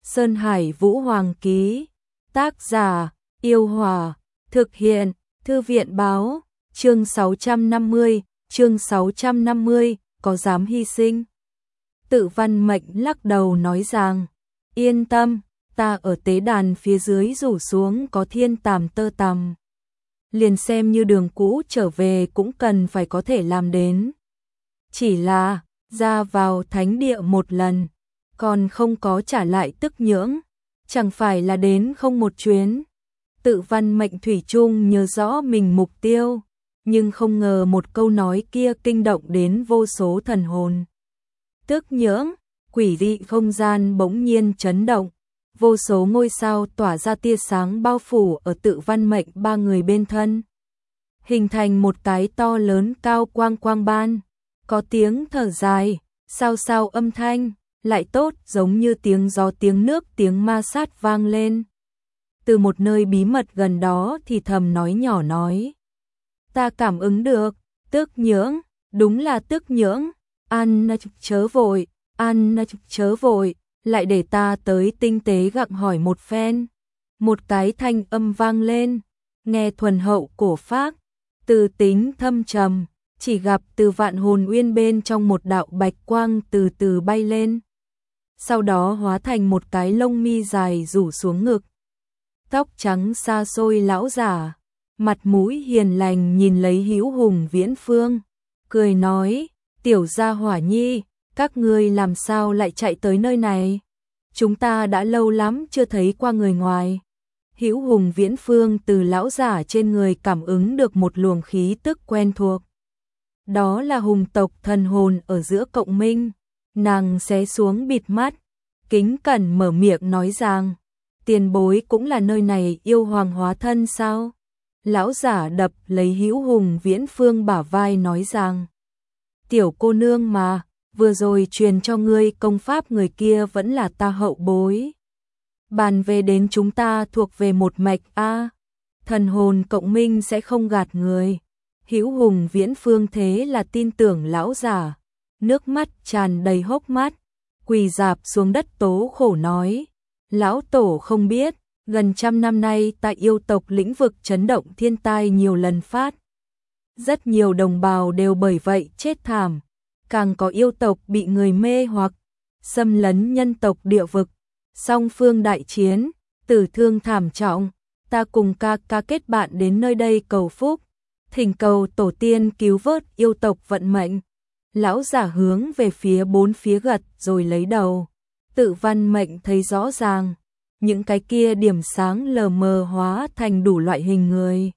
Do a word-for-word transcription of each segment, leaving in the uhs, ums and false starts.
Sơn Hải Vũ Hoàng ký. Tác giả: Yêu Hòa. Thực hiện: Thư viện báo. Chương sáu trăm năm mươi, chương sáu trăm năm mươi, có dám hy sinh? Tự Văn Mệnh lắc đầu nói rằng, yên tâm, ta ở tế đàn phía dưới rủ xuống có thiên tàm tơ tằm. Liền xem như đường cũ trở về cũng cần phải có thể làm đến. Chỉ là, ra vào thánh địa một lần, còn không có trả lại tức nhưỡng, chẳng phải là đến không một chuyến. Tự Văn Mệnh thủy chung nhớ rõ mình mục tiêu, nhưng không ngờ một câu nói kia kinh động đến vô số thần hồn. Tức nhưỡng, quỷ dị không gian bỗng nhiên chấn động, vô số ngôi sao tỏa ra tia sáng bao phủ ở Tự Văn Mệnh ba người bên thân, hình thành một cái to lớn cao quang quang ban, có tiếng thở dài, sao sao âm thanh, lại tốt giống như tiếng gió tiếng nước tiếng ma sát vang lên. Từ một nơi bí mật gần đó thì thầm nói nhỏ nói, ta cảm ứng được, tức nhưỡng, đúng là tức nhưỡng, ăn chớ vội, ăn chớ vội, lại để ta tới tinh tế gặng hỏi một phen. Một cái thanh âm vang lên, nghe thuần hậu cổ phác, từ tính thâm trầm, chỉ gặp từ vạn hồn uyên bên trong một đạo bạch quang từ từ bay lên. Sau đó hóa thành một cái lông mi dài rủ xuống ngực. Tóc trắng xa xôi lão giả, mặt mũi hiền lành nhìn lấy Hữu Hùng Viễn Phương, cười nói, tiểu gia hỏa nhi, các ngươi làm sao lại chạy tới nơi này? Chúng ta đã lâu lắm chưa thấy qua người ngoài. Hữu Hùng Viễn Phương từ lão giả trên người cảm ứng được một luồng khí tức quen thuộc. Đó là hùng tộc thần hồn ở giữa cộng minh. Nàng xé xuống bịt mắt, kính cẩn mở miệng nói rằng, tiền bối cũng là nơi này yêu hoàng hóa thân sao? Lão giả đập lấy Hữu Hùng Viễn Phương bả vai nói rằng, tiểu cô nương mà, vừa rồi truyền cho ngươi công pháp người kia vẫn là ta hậu bối. Bàn về đến chúng ta thuộc về một mạch a, thần hồn cộng minh sẽ không gạt người. Hữu Hùng Viễn Phương thế là tin tưởng lão giả, nước mắt tràn đầy hốc mắt, quỳ rạp xuống đất tố khổ nói, lão tổ không biết, gần trăm năm nay tại yêu tộc lĩnh vực chấn động thiên tai nhiều lần phát. Rất nhiều đồng bào đều bởi vậy chết thảm, càng có yêu tộc bị người mê hoặc, xâm lấn nhân tộc địa vực, song phương đại chiến, tử thương thảm trọng, ta cùng ca ca kết bạn đến nơi đây cầu phúc, thỉnh cầu tổ tiên cứu vớt yêu tộc vận mệnh. Lão giả hướng về phía bốn phía gật rồi lấy đầu. Tự Văn Mệnh thấy rõ ràng, những cái kia điểm sáng lờ mờ hóa thành đủ loại hình người,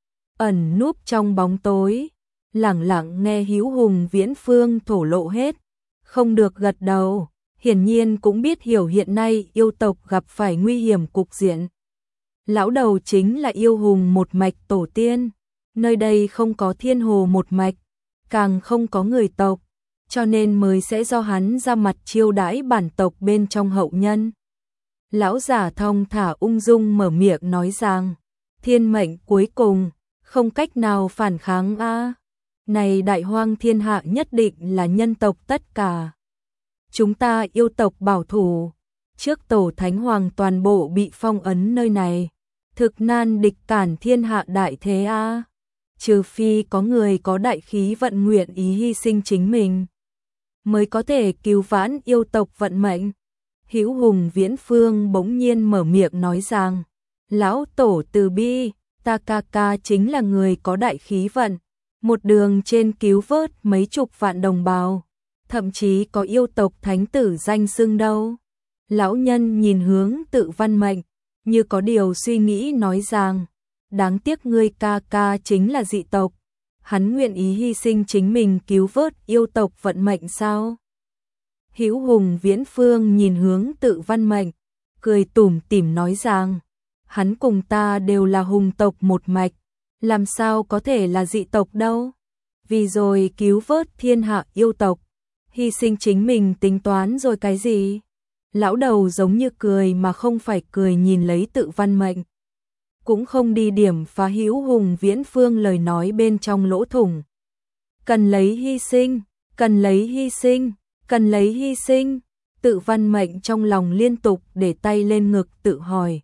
ẩn núp trong bóng tối, lẳng lặng nghe Hữu Hùng Viễn Phương thổ lộ hết, không được gật đầu, hiển nhiên cũng biết hiểu hiện nay yêu tộc gặp phải nguy hiểm cục diện. Lão đầu chính là yêu hùng một mạch tổ tiên, nơi đây không có thiên hồ một mạch, càng không có người tộc, cho nên mới sẽ do hắn ra mặt chiêu đãi bản tộc bên trong hậu nhân. Lão giả thong thả ung dung mở miệng nói rằng, thiên mệnh cuối cùng, không cách nào phản kháng a. Này đại hoang thiên hạ nhất định là nhân tộc tất cả. Chúng ta yêu tộc bảo thủ, trước tổ thánh hoàng toàn bộ bị phong ấn nơi này, thực nan địch cản thiên hạ đại thế a. Trừ phi có người có đại khí vận nguyện ý hy sinh chính mình, mới có thể cứu vãn yêu tộc vận mệnh. Hữu Hùng Viễn Phương bỗng nhiên mở miệng nói rằng, lão tổ từ bi, ta ca ca chính là người có đại khí vận, một đường trên cứu vớt mấy chục vạn đồng bào, thậm chí có yêu tộc thánh tử danh xưng đâu. Lão nhân nhìn hướng Tự Văn Mệnh, như có điều suy nghĩ nói rằng, đáng tiếc ngươi ca ca chính là dị tộc, hắn nguyện ý hy sinh chính mình cứu vớt yêu tộc vận mệnh sao? Hữu Hùng Viễn Phương nhìn hướng Tự Văn Mệnh, cười tủm tỉm nói rằng, hắn cùng ta đều là hùng tộc một mạch, làm sao có thể là dị tộc đâu? Vì rồi cứu vớt thiên hạ yêu tộc, hy sinh chính mình tính toán rồi cái gì? Lão đầu giống như cười mà không phải cười nhìn lấy Tự Văn Mệnh, cũng không đi điểm phá Hữu Hùng Viễn Phương lời nói bên trong lỗ thủng. Cần lấy hy sinh, cần lấy hy sinh, cần lấy hy sinh. Tự Văn Mệnh trong lòng liên tục để tay lên ngực tự hỏi.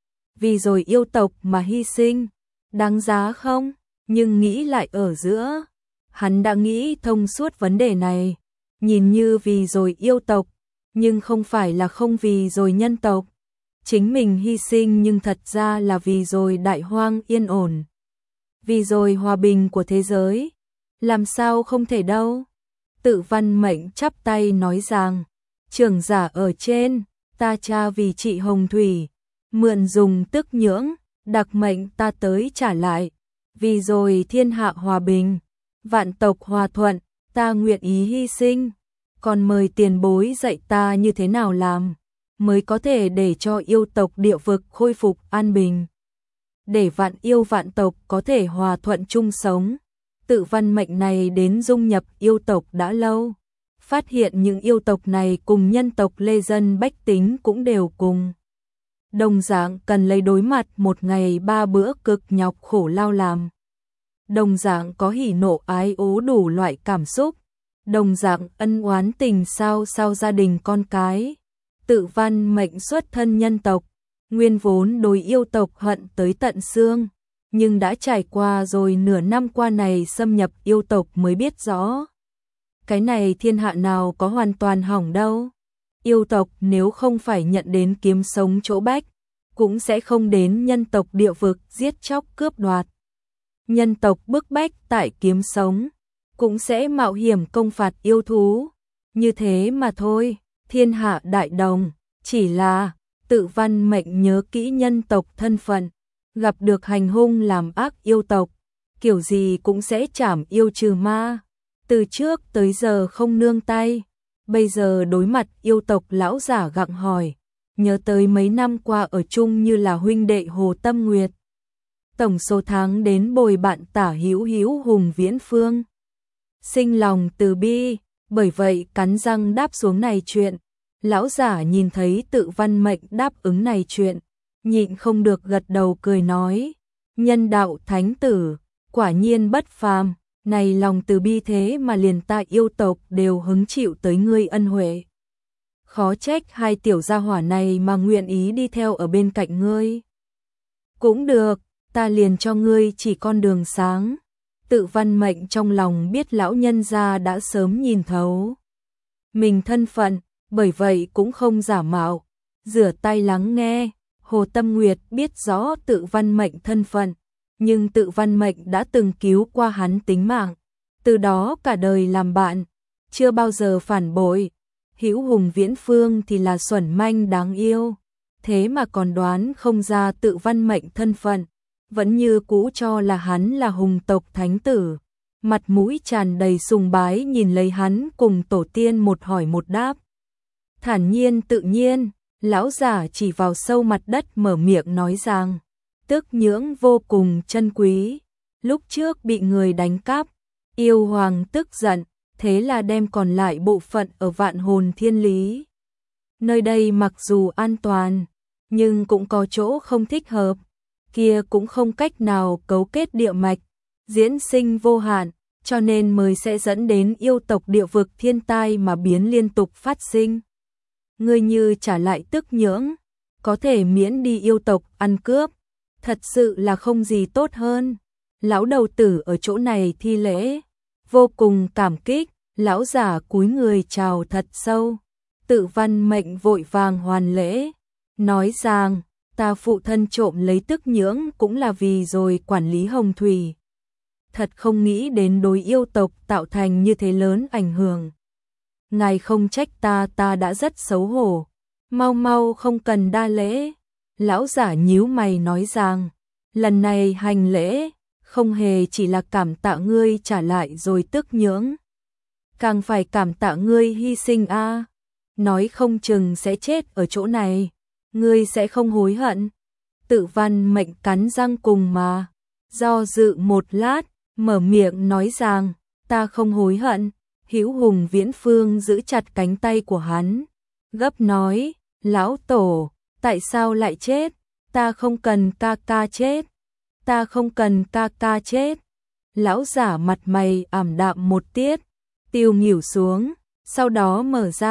Vì rồi yêu tộc mà hy sinh, đáng giá không? Nhưng nghĩ lại ở giữa, hắn đã nghĩ thông suốt vấn đề này. Nhìn như vì rồi yêu tộc, nhưng không phải là không vì rồi nhân tộc. Chính mình hy sinh nhưng thật ra là vì rồi đại hoang yên ổn. Vì rồi hòa bình của thế giới. Làm sao không thể đâu? Tự Văn Mệnh chắp tay nói rằng, trưởng giả ở trên, ta cha vì trị hồng thủy, mượn dùng tức nhưỡng, đặc mệnh ta tới trả lại. Vì rồi thiên hạ hòa bình, vạn tộc hòa thuận, ta nguyện ý hy sinh. Còn mời tiền bối dạy ta như thế nào làm, mới có thể để cho yêu tộc địa vực khôi phục an bình. Để vạn yêu vạn tộc có thể hòa thuận chung sống. Tự Văn Mệnh này đến dung nhập yêu tộc đã lâu. Phát hiện những yêu tộc này cùng nhân tộc lê dân bách tính cũng đều cùng. Đồng dạng cần lấy đối mặt một ngày ba bữa cực nhọc khổ lao làm. Đồng dạng có hỉ nộ ái ố đủ loại cảm xúc. Đồng dạng ân oán tình sao sao gia đình con cái. Tự Văn Mệnh xuất thân nhân tộc, nguyên vốn đối yêu tộc hận tới tận xương, nhưng đã trải qua rồi nửa năm qua này xâm nhập yêu tộc mới biết rõ. Cái này thiên hạ nào có hoàn toàn hỏng đâu. Yêu tộc nếu không phải nhận đến kiếm sống chỗ bách, cũng sẽ không đến nhân tộc địa vực giết chóc cướp đoạt. Nhân tộc bức bách tại kiếm sống, cũng sẽ mạo hiểm công phạt yêu thú. Như thế mà thôi, thiên hạ đại đồng, chỉ là Tự Văn Mệnh nhớ kỹ nhân tộc thân phận, gặp được hành hung làm ác yêu tộc, kiểu gì cũng sẽ trảm yêu trừ ma. Từ trước tới giờ không nương tay, bây giờ đối mặt yêu tộc lão giả gặng hỏi, nhớ tới mấy năm qua ở chung như là huynh đệ Hồ Tâm Nguyệt. Tổng số tháng đến bồi bạn tả hữu hữu Hùng Viễn Phương. Sinh lòng từ bi, bởi vậy cắn răng đáp xuống này chuyện. Lão giả nhìn thấy Tự Văn Mệnh đáp ứng này chuyện, nhịn không được gật đầu cười nói, nhân đạo thánh tử, quả nhiên bất phàm, này lòng từ bi thế mà liền ta yêu tộc đều hứng chịu tới ngươi ân huệ. Khó trách hai tiểu gia hỏa này mà nguyện ý đi theo ở bên cạnh ngươi. Cũng được, ta liền cho ngươi chỉ con đường sáng. Tự Văn Mệnh trong lòng biết lão nhân gia đã sớm nhìn thấu mình thân phận, bởi vậy cũng không giả mạo, rửa tay lắng nghe. Hồ Tâm Nguyệt biết rõ Tự Văn Mệnh thân phận, nhưng Tự Văn Mệnh đã từng cứu qua hắn tính mạng, từ đó cả đời làm bạn, chưa bao giờ phản bội. Hữu Hùng Viễn Phương thì là xuẩn manh đáng yêu, thế mà còn đoán không ra Tự Văn Mệnh thân phận, vẫn như cũ cho là hắn là hùng tộc thánh tử, mặt mũi tràn đầy sùng bái nhìn lấy hắn cùng tổ tiên một hỏi một đáp. Thản nhiên tự nhiên, lão giả chỉ vào sâu mặt đất mở miệng nói rằng, tức nhưỡng vô cùng chân quý, lúc trước bị người đánh cắp, yêu hoàng tức giận, thế là đem còn lại bộ phận ở Vạn Hồn Thiên Lý. Nơi đây mặc dù an toàn, nhưng cũng có chỗ không thích hợp, kia cũng không cách nào cấu kết địa mạch, diễn sinh vô hạn, cho nên mới sẽ dẫn đến yêu tộc địa vực thiên tai mà biến liên tục phát sinh. Ngươi như trả lại tức nhưỡng, có thể miễn đi yêu tộc ăn cướp, thật sự là không gì tốt hơn. Lão đầu tử ở chỗ này thi lễ, vô cùng cảm kích, lão giả cúi người chào thật sâu. Tự Văn Mệnh vội vàng hoàn lễ, nói rằng, ta phụ thân trộm lấy tức nhưỡng cũng là vì rồi quản lý hồng thủy. Thật không nghĩ đến đối yêu tộc tạo thành như thế lớn ảnh hưởng. Ngài không trách ta, ta đã rất xấu hổ. Mau mau không cần đa lễ. Lão giả nhíu mày nói rằng, lần này hành lễ, không hề chỉ là cảm tạ ngươi trả lại rồi tức nhưỡng. Càng phải cảm tạ ngươi hy sinh a, nói không chừng sẽ chết ở chỗ này, ngươi sẽ không hối hận. Tự Văn Mệnh cắn răng cùng mà, do dự một lát, mở miệng nói rằng, ta không hối hận. Hữu Hùng Viễn Phương giữ chặt cánh tay của hắn, gấp nói, lão tổ, tại sao lại chết? Ta không cần ca ca chết, ta không cần ca ca chết. Lão giả mặt mày ảm đạm một tiết, tiêu nghỉu xuống, sau đó mở ra,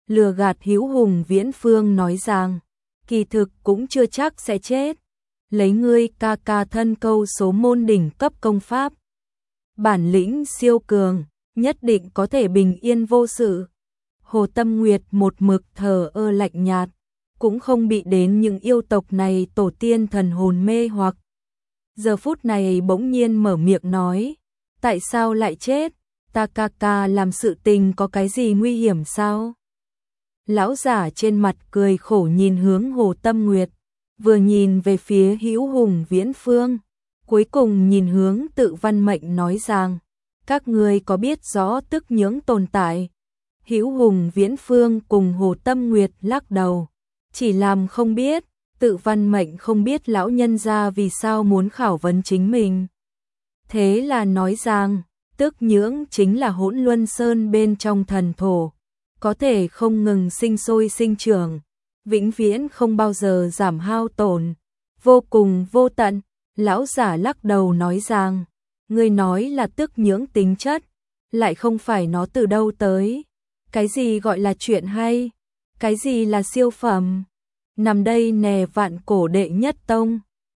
lừa gạt Hữu Hùng Viễn Phương nói rằng, kỳ thực cũng chưa chắc sẽ chết. Lấy ngươi ca ca thân câu số môn đỉnh cấp công pháp. Bản lĩnh siêu cường, nhất định có thể bình yên vô sự. Hồ Tâm Nguyệt một mực thờ ơ lạnh nhạt, cũng không bị đến những yêu tộc này tổ tiên thần hồn mê hoặc. Giờ phút này bỗng nhiên mở miệng nói, tại sao lại chết? Ta ca ca làm sự tình có cái gì nguy hiểm sao? Lão giả trên mặt cười khổ nhìn hướng Hồ Tâm Nguyệt, vừa nhìn về phía Hữu Hùng Viễn Phương, cuối cùng nhìn hướng Tự Văn Mệnh nói rằng, các ngươi có biết rõ tức nhưỡng tồn tại? Hữu Hùng Viễn Phương cùng Hồ Tâm Nguyệt lắc đầu, chỉ làm không biết. Tự Văn Mệnh không biết lão nhân gia vì sao muốn khảo vấn chính mình. Thế là nói rằng, tức nhưỡng chính là Hỗn Luân Sơn bên trong thần thổ, có thể không ngừng sinh sôi sinh trưởng, vĩnh viễn không bao giờ giảm hao tổn, vô cùng vô tận. Lão giả lắc đầu nói rằng, ngươi nói là tức nhưỡng tính chất, lại không phải nó từ đâu tới. Cái gì gọi là chuyện hay? Cái gì là siêu phẩm? Nằm đây nè vạn cổ đệ nhất tông,